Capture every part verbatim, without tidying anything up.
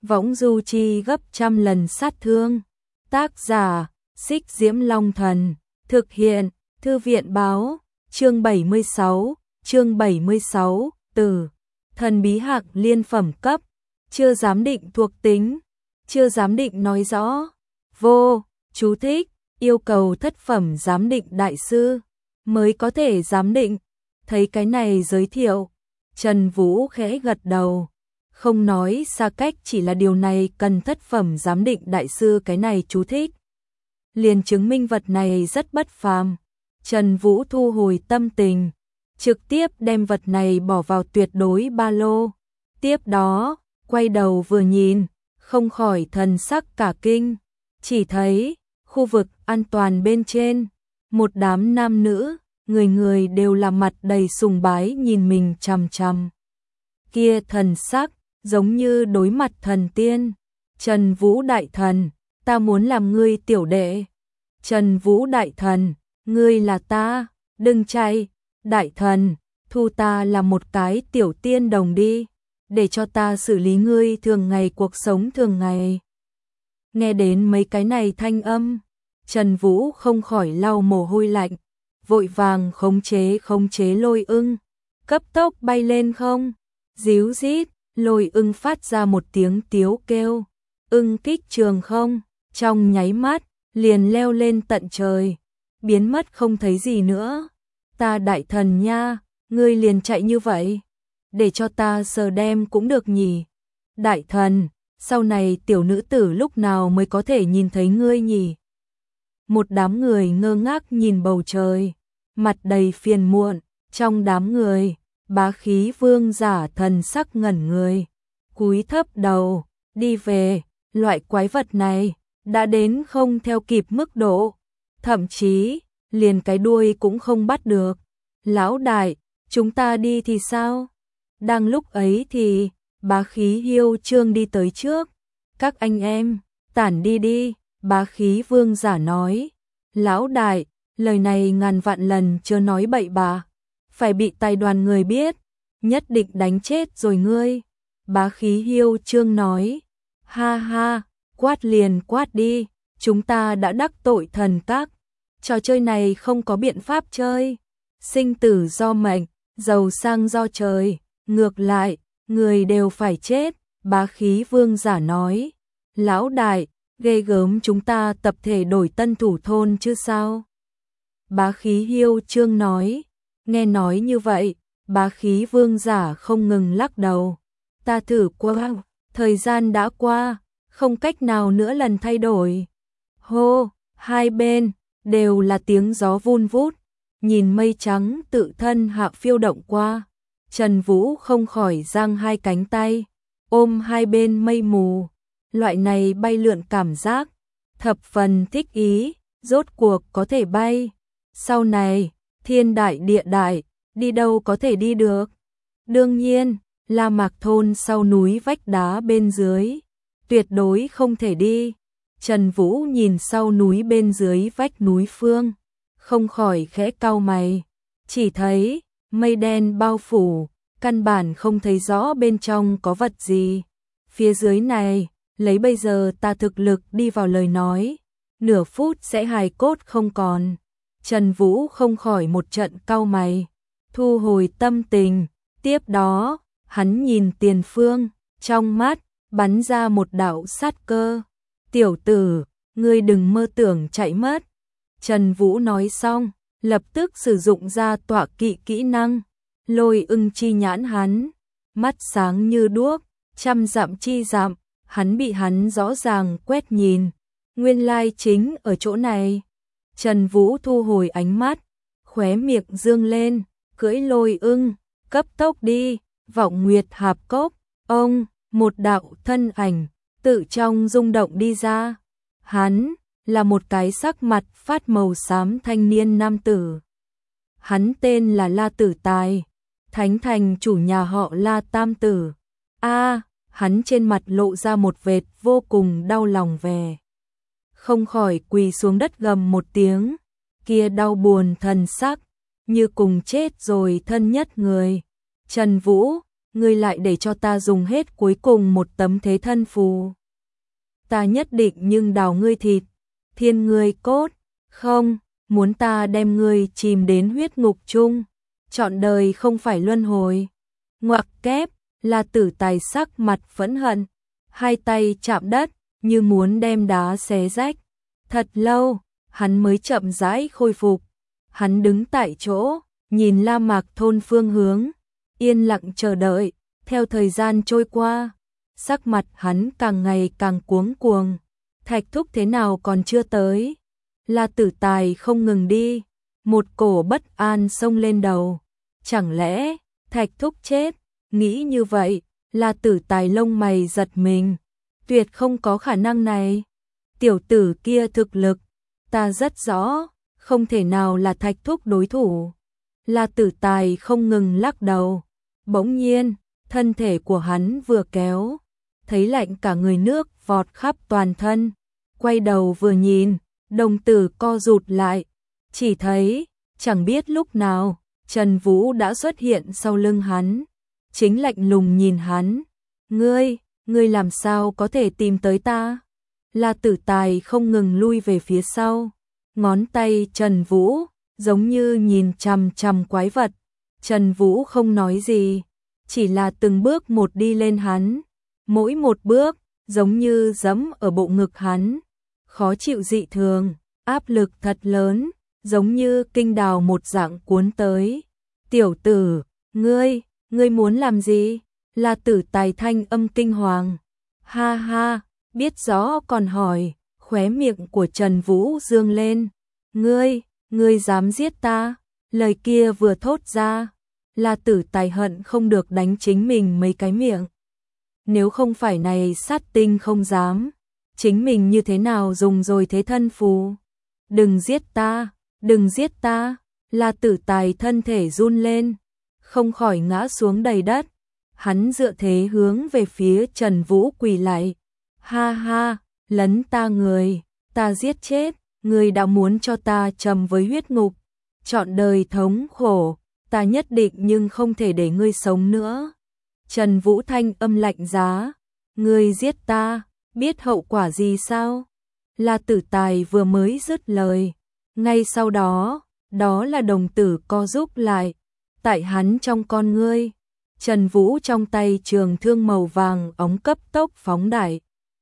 võng du chi gấp trăm lần sát thương. Tác giả, Xích Diễm Long Thần, thực hiện, Thư viện báo, chương bảy mươi sáu, chương bảy mươi sáu, từ, thần bí hạc liên phẩm cấp, chưa giám định thuộc tính, chưa giám định nói rõ, vô, chú thích, yêu cầu thất phẩm giám định đại sư, mới có thể giám định, thấy cái này giới thiệu, Trần Vũ khẽ gật đầu. Không nói xa cách chỉ là điều này cần thất phẩm giám định đại sư cái này chú thích. Liền chứng minh vật này rất bất phàm. Trần Vũ thu hồi tâm tình, trực tiếp đem vật này bỏ vào tuyệt đối ba lô. Tiếp đó, quay đầu vừa nhìn, không khỏi thần sắc cả kinh. Chỉ thấy, khu vực an toàn bên trên, một đám nam nữ, người người đều là mặt đầy sùng bái nhìn mình chằm chằm. Kia thần sắc, giống như đối mặt thần tiên. Trần Vũ đại thần, ta muốn làm ngươi tiểu đệ. Trần Vũ đại thần, ngươi là ta, đừng chạy. Đại thần, thu ta là một cái tiểu tiên đồng đi, để cho ta xử lý ngươi thường ngày cuộc sống thường ngày. Nghe đến mấy cái này thanh âm, Trần Vũ không khỏi lau mồ hôi lạnh, vội vàng khống chế khống chế lôi ưng, cấp tốc bay lên không, díu rít. Lôi ưng phát ra một tiếng tiếu kêu, ưng kích trường không, trong nháy mắt, liền leo lên tận trời, biến mất không thấy gì nữa. Ta đại thần nha, ngươi liền chạy như vậy, để cho ta sờ đem cũng được nhỉ. Đại thần, sau này tiểu nữ tử lúc nào mới có thể nhìn thấy ngươi nhỉ? Một đám người ngơ ngác nhìn bầu trời, mặt đầy phiền muộn, trong đám người bá khí vương giả thần sắc ngẩn người, cúi thấp đầu, đi về, loại quái vật này, đã đến không theo kịp mức độ, thậm chí, liền cái đuôi cũng không bắt được. Lão đại, chúng ta đi thì sao? Đang lúc ấy thì, bá khí hiêu trương đi tới trước, các anh em, tản đi đi, bá khí vương giả nói. Lão đại, lời này ngàn vạn lần chớ nói bậy bạ, phải bị tài đoàn người biết, nhất định đánh chết rồi ngươi. Bá khí hiêu trương nói, ha ha, quát liền quát đi, chúng ta đã đắc tội thần các, trò chơi này không có biện pháp chơi, sinh tử do mệnh, giàu sang do trời, ngược lại, người đều phải chết. Bá khí vương giả nói, lão đại, ghê gớm, chúng ta tập thể đổi tân thủ thôn chứ sao? Bá khí hiêu trương nói. Nghe nói như vậy, bá khí vương giả không ngừng lắc đầu. Ta thử qua, thời gian đã qua, không cách nào nữa lần thay đổi. Hô, hai bên, đều là tiếng gió vun vút, nhìn mây trắng tự thân hạ phiêu động qua. Trần Vũ không khỏi giang hai cánh tay, ôm hai bên mây mù. Loại này bay lượn cảm giác, thập phần thích ý, rốt cuộc có thể bay. Sau này, thiên đại địa đại, đi đâu có thể đi được? Đương nhiên, La Mạc thôn sau núi vách đá bên dưới, tuyệt đối không thể đi. Trần Vũ nhìn sau núi bên dưới vách núi phương, không khỏi khẽ cau mày, chỉ thấy mây đen bao phủ, căn bản không thấy rõ bên trong có vật gì. Phía dưới này, lấy bây giờ ta thực lực đi vào lời nói, nửa phút sẽ hài cốt không còn. Trần Vũ không khỏi một trận cau mày, thu hồi tâm tình, tiếp đó, hắn nhìn tiền phương, trong mắt, bắn ra một đạo sát cơ. Tiểu tử, ngươi đừng mơ tưởng chạy mất. Trần Vũ nói xong, lập tức sử dụng ra tọa kỵ kỹ năng, lôi ưng chi nhãn hắn, mắt sáng như đuốc, trăm dặm chi dặm, hắn bị hắn rõ ràng quét nhìn, nguyên lai chính ở chỗ này. Trần Vũ thu hồi ánh mắt, khóe miệng dương lên, cưỡi lôi ưng, cấp tốc đi, vọng nguyệt hạp cốc. Ông, một đạo thân ảnh, tự trong rung động đi ra. Hắn, là một cái sắc mặt phát màu xám thanh niên nam tử. Hắn tên là La Tử Tài, Thánh Thành chủ nhà họ La Tam Tử. A, hắn trên mặt lộ ra một vệt vô cùng đau lòng vẻ. Không khỏi quỳ xuống đất gầm một tiếng, kia đau buồn thần sắc, như cùng chết rồi thân nhất người. Trần Vũ, ngươi lại để cho ta dùng hết cuối cùng một tấm thế thân phù. Ta nhất định nhưng đào ngươi thịt, thiên ngươi cốt, không, muốn ta đem ngươi chìm đến huyết ngục chung, trọn đời không phải luân hồi. Ngoặc kép, La Tử Tài sắc mặt phẫn hận, hai tay chạm đất, như muốn đem đá xé rách. Thật lâu, hắn mới chậm rãi khôi phục. Hắn đứng tại chỗ, nhìn La Mạc thôn phương hướng, yên lặng chờ đợi. Theo thời gian trôi qua, sắc mặt hắn càng ngày càng cuống cuồng. Thạch Thúc thế nào còn chưa tới? La Tử Tài không ngừng đi, một cổ bất an xông lên đầu. Chẳng lẽ Thạch Thúc chết? Nghĩ như vậy, La Tử Tài lông mày giật mình. Tuyệt không có khả năng này. Tiểu tử kia thực lực, ta rất rõ, không thể nào là Thạch Thúc đối thủ. La Tử Tài không ngừng lắc đầu. Bỗng nhiên, thân thể của hắn vừa kéo, thấy lạnh cả người nước vọt khắp toàn thân. Quay đầu vừa nhìn, đồng tử co rụt lại, chỉ thấy, chẳng biết lúc nào, Trần Vũ đã xuất hiện sau lưng hắn, chính lạnh lùng nhìn hắn. Ngươi, ngươi làm sao có thể tìm tới ta? La Tử Tài không ngừng lui về phía sau, ngón tay Trần Vũ, giống như nhìn chằm chằm quái vật. Trần Vũ không nói gì, chỉ là từng bước một đi lên hắn, mỗi một bước, giống như giẫm ở bộ ngực hắn. Khó chịu dị thường, áp lực thật lớn, giống như kinh đào một dạng cuốn tới. Tiểu tử, ngươi, ngươi muốn làm gì? La Tử Tài thanh âm kinh hoàng. Ha ha, biết rõ còn hỏi, khóe miệng của Trần Vũ dương lên. Ngươi, ngươi dám giết ta? Lời kia vừa thốt ra, La Tử Tài hận không được đánh chính mình mấy cái miệng. Nếu không phải này sát tinh không dám, chính mình như thế nào dùng rồi thế thân phù? Đừng giết ta, đừng giết ta. La Tử Tài thân thể run lên, không khỏi ngã xuống đầy đất. Hắn dựa thế hướng về phía Trần Vũ quỳ lại. Ha ha, lấn ta người, ta giết chết, người đã muốn cho ta trầm với huyết ngục, trọn đời thống khổ, ta nhất định nhưng không thể để ngươi sống nữa. Trần Vũ thanh âm lạnh giá, ngươi giết ta, biết hậu quả gì sao? La Tử Tài vừa mới dứt lời, ngay sau đó, đó là đồng tử co rúm lại, tại hắn trong con ngươi, Trần Vũ trong tay trường thương màu vàng óng cấp tốc phóng đại.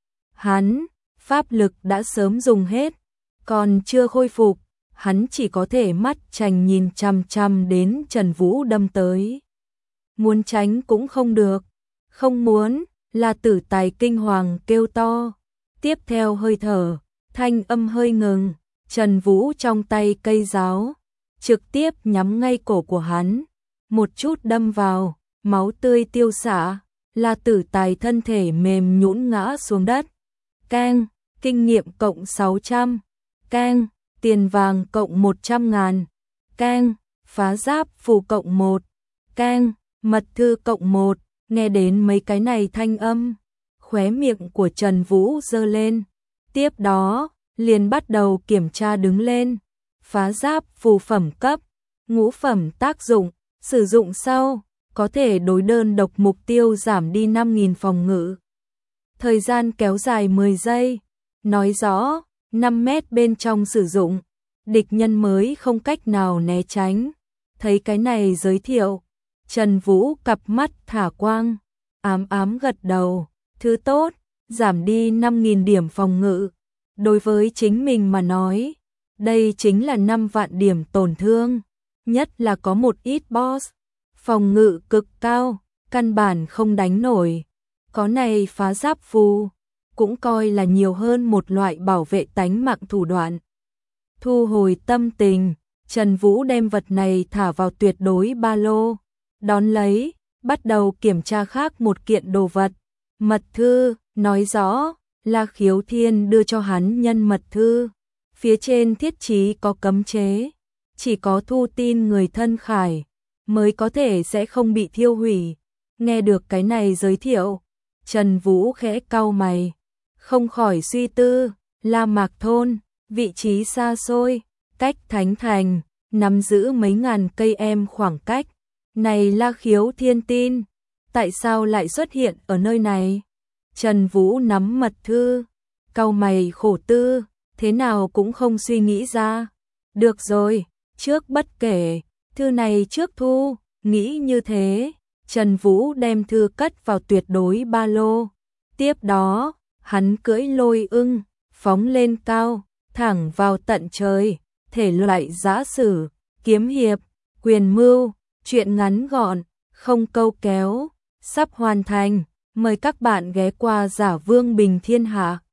Hắn, pháp lực đã sớm dùng hết, còn chưa khôi phục, hắn chỉ có thể mắt trành nhìn chằm chằm đến Trần Vũ đâm tới. Muốn tránh cũng không được, không muốn, La Tử Tài kinh hoàng kêu to. Tiếp theo hơi thở, thanh âm hơi ngừng, Trần Vũ trong tay cây giáo, trực tiếp nhắm ngay cổ của hắn, một chút đâm vào, máu tươi tiêu xạ, La Tử Tài thân thể mềm nhũn ngã xuống đất. Keng, kinh nghiệm cộng sáu trăm, keng, tiền vàng cộng một trăm ngàn, keng, phá giáp phù cộng một, keng, mật thư cộng một. Nghe đến mấy cái này thanh âm, khóe miệng của Trần Vũ giơ lên. Tiếp đó, liền bắt đầu kiểm tra đứng lên. Phá giáp phù phẩm cấp, ngũ phẩm tác dụng, sử dụng sau, có thể đối đơn độc mục tiêu giảm đi năm nghìn phòng ngự. Thời gian kéo dài mười giây, nói rõ, năm mét bên trong sử dụng, địch nhân mới không cách nào né tránh. Thấy cái này giới thiệu, Trần Vũ cặp mắt thả quang, ám ám gật đầu, thứ tốt, giảm đi năm nghìn điểm phòng ngự. Đối với chính mình mà nói, đây chính là năm vạn điểm tổn thương, nhất là có một ít boss, phòng ngự cực cao, căn bản không đánh nổi. Có này phá giáp phù, cũng coi là nhiều hơn một loại bảo vệ tánh mạng thủ đoạn. Thu hồi tâm tình, Trần Vũ đem vật này thả vào tuyệt đối ba lô, đón lấy, bắt đầu kiểm tra khác một kiện đồ vật. Mật thư, nói rõ, là Khiếu Thiên đưa cho hắn nhân mật thư. Phía trên thiết chí có cấm chế, chỉ có thu tin người thân khải, mới có thể sẽ không bị thiêu hủy. Nghe được cái này giới thiệu, Trần Vũ khẽ cau mày, không khỏi suy tư, La Mạc thôn, vị trí xa xôi, cách Thánh Thành, nắm giữ mấy ngàn cây em khoảng cách. Này La Khiếu Thiên tin, tại sao lại xuất hiện ở nơi này? Trần Vũ nắm mật thư, cau mày khổ tư, thế nào cũng không suy nghĩ ra. Được rồi, trước bất kể, thư này trước thu, nghĩ như thế. Trần Vũ đem thư cất vào tuyệt đối ba lô. Tiếp đó, hắn cưỡi lôi ưng, phóng lên cao, thẳng vào tận trời. Thể loại giã sử, kiếm hiệp, quyền mưu, truyện ngắn gọn, không câu kéo, sắp hoàn thành. Mời các bạn ghé qua Giả Vương Bình Thiên Hạ.